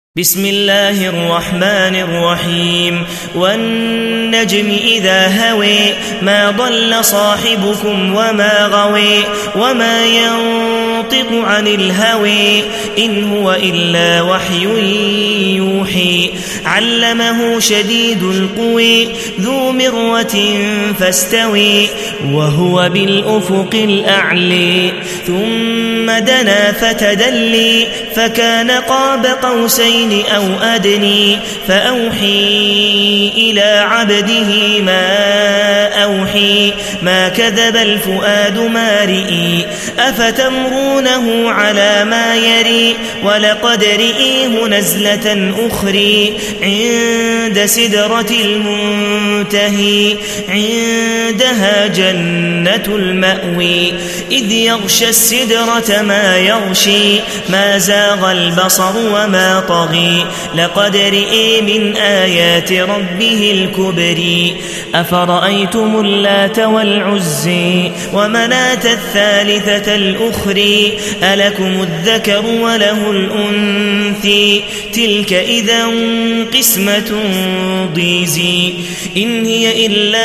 بسم الله الرحمن الرحيم والنجم إذا هوي ما ضل صاحبكم وما غوي وما ينطق عن الهوي إن هو إلا وحي يوحي علمه شديد القوي ذو مرة فاستوي وهو بالأفق الأعلى ثم دنا فتدلي فكان قاب قوسين أو أدني فأوحي إلى عبده ما أوحي ما كذب الفؤاد ما رئي أفتمرونه على ما يري ولقد رئيه نزلة أخرى عند سدرة المنتهي عندها جنة المأوي إذ يغشى السدرة ما يغشي ما زاغ البصر وما طغي لقد رئي من آيات ربه الكبرى أفرأيتم اللات والعزى ومناة الثالثة الأخرى ألكم الذكر وله الأنثى تلك إذا قسمة ضيزى إن هي إلا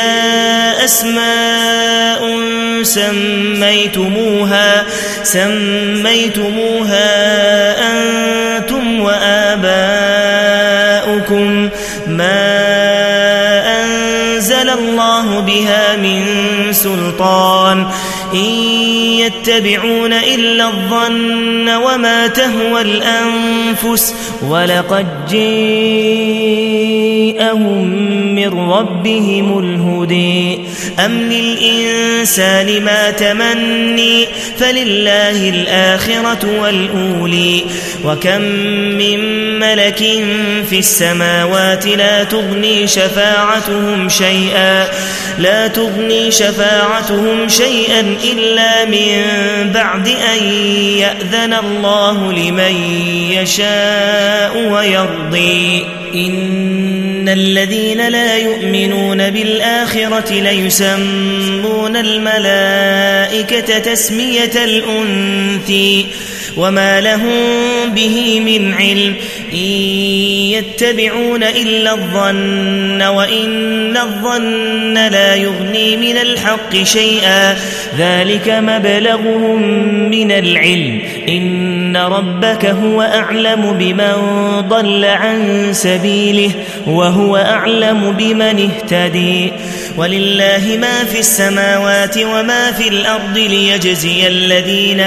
أسماء سميتموها أنتم وآباؤكم ما أنزل الله بها من سلطان إن يتبعون إلا الظن وما تهوى الأنفس ولقد جاءهم من ربهم الهدى أم للإنسان ما تمني فلله الآخرة والأولى وكم من ملك في السماوات لا تغني شفاعتهم شيئا إلا من بعد أن يأذن الله لمن يشاء ويرضي إن الذين لا يؤمنون بالآخرة ليسمون الملائكة تسمية الأنثى وما لهم به من علم إن يتبعون إلا الظن وإن الظن لا يغني من الحق شيئا ذلك مبلغهم من العلم إن ربك هو أعلم بمن ضل عن سبيله وهو أعلم بمن اهتدي ولله ما في السماوات وما في الأرض ليجزي الذين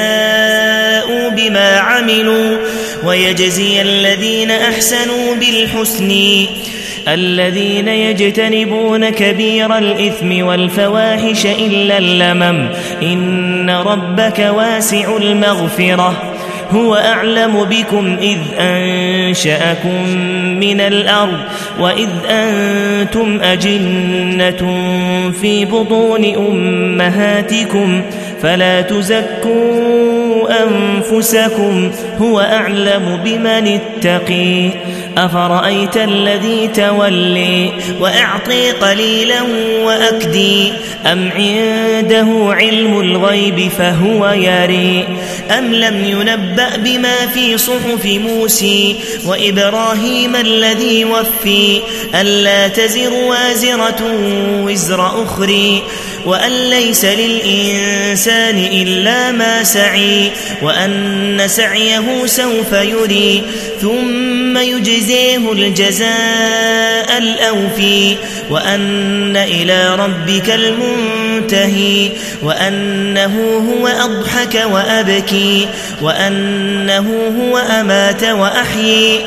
أساءوا بما عملوا ويجزي الذين أحسنوا بالحسن الذين يجتنبون كبير الإثم والفواحش إلا اللمم إن ربك واسع المغفرة هو أعلم بكم إذ أنشأكم من الأرض وإذ أنتم أجنة في بطون أمهاتكم فلا تزكوا أنفسكم هو أعلم بمن اتقي أفرأيت الذي تولي وأعطي قليلا وأكدي أم عنده علم الغيب فهو يري أم لم ينبأ بما في صحف موسى وإبراهيم الذي وفي ألا تزر وازرة وزر أخرى وأن ليس للإنسان إلا ما سعي وأن سعيه سوف يري ثم يجزيه الجزاء الأوفي وأن إلى ربك المنتهي وأنه هو أضحك وأبكي وأنه هو أمات وأحيي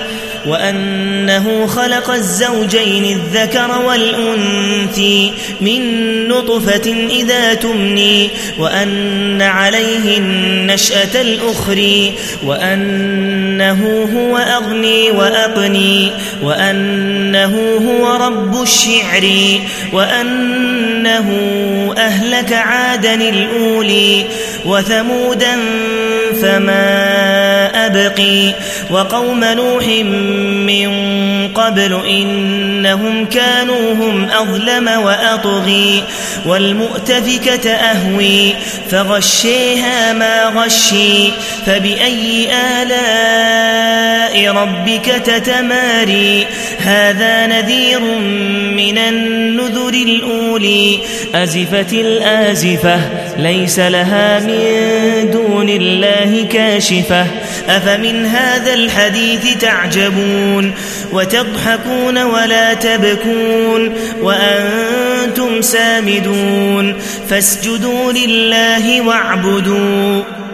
وأنه خلق الزوجين الذكر والأنثى من نطفة إذا تمني وأن عليه النشأة الأخرى وأنه هو أغني وأقني وأنه هو رب الشعر وأنه أهلك عادا الأولي وثمودا فما أبقي وقوم نوح من قبل إنهم كانوا هم أظلم وأطغي والمؤتفكة أهوي فغشيها ما غشي فبأي آلاء ربك تتماري هذا نذير من النذر الأولي أزفت الآزفة ليس لها من دون الله كاشفة أفمن هذا الحديث تعجبون وتضحكون ولا تبكون وأنتم سامدون فاسجدوا لله واعبدوا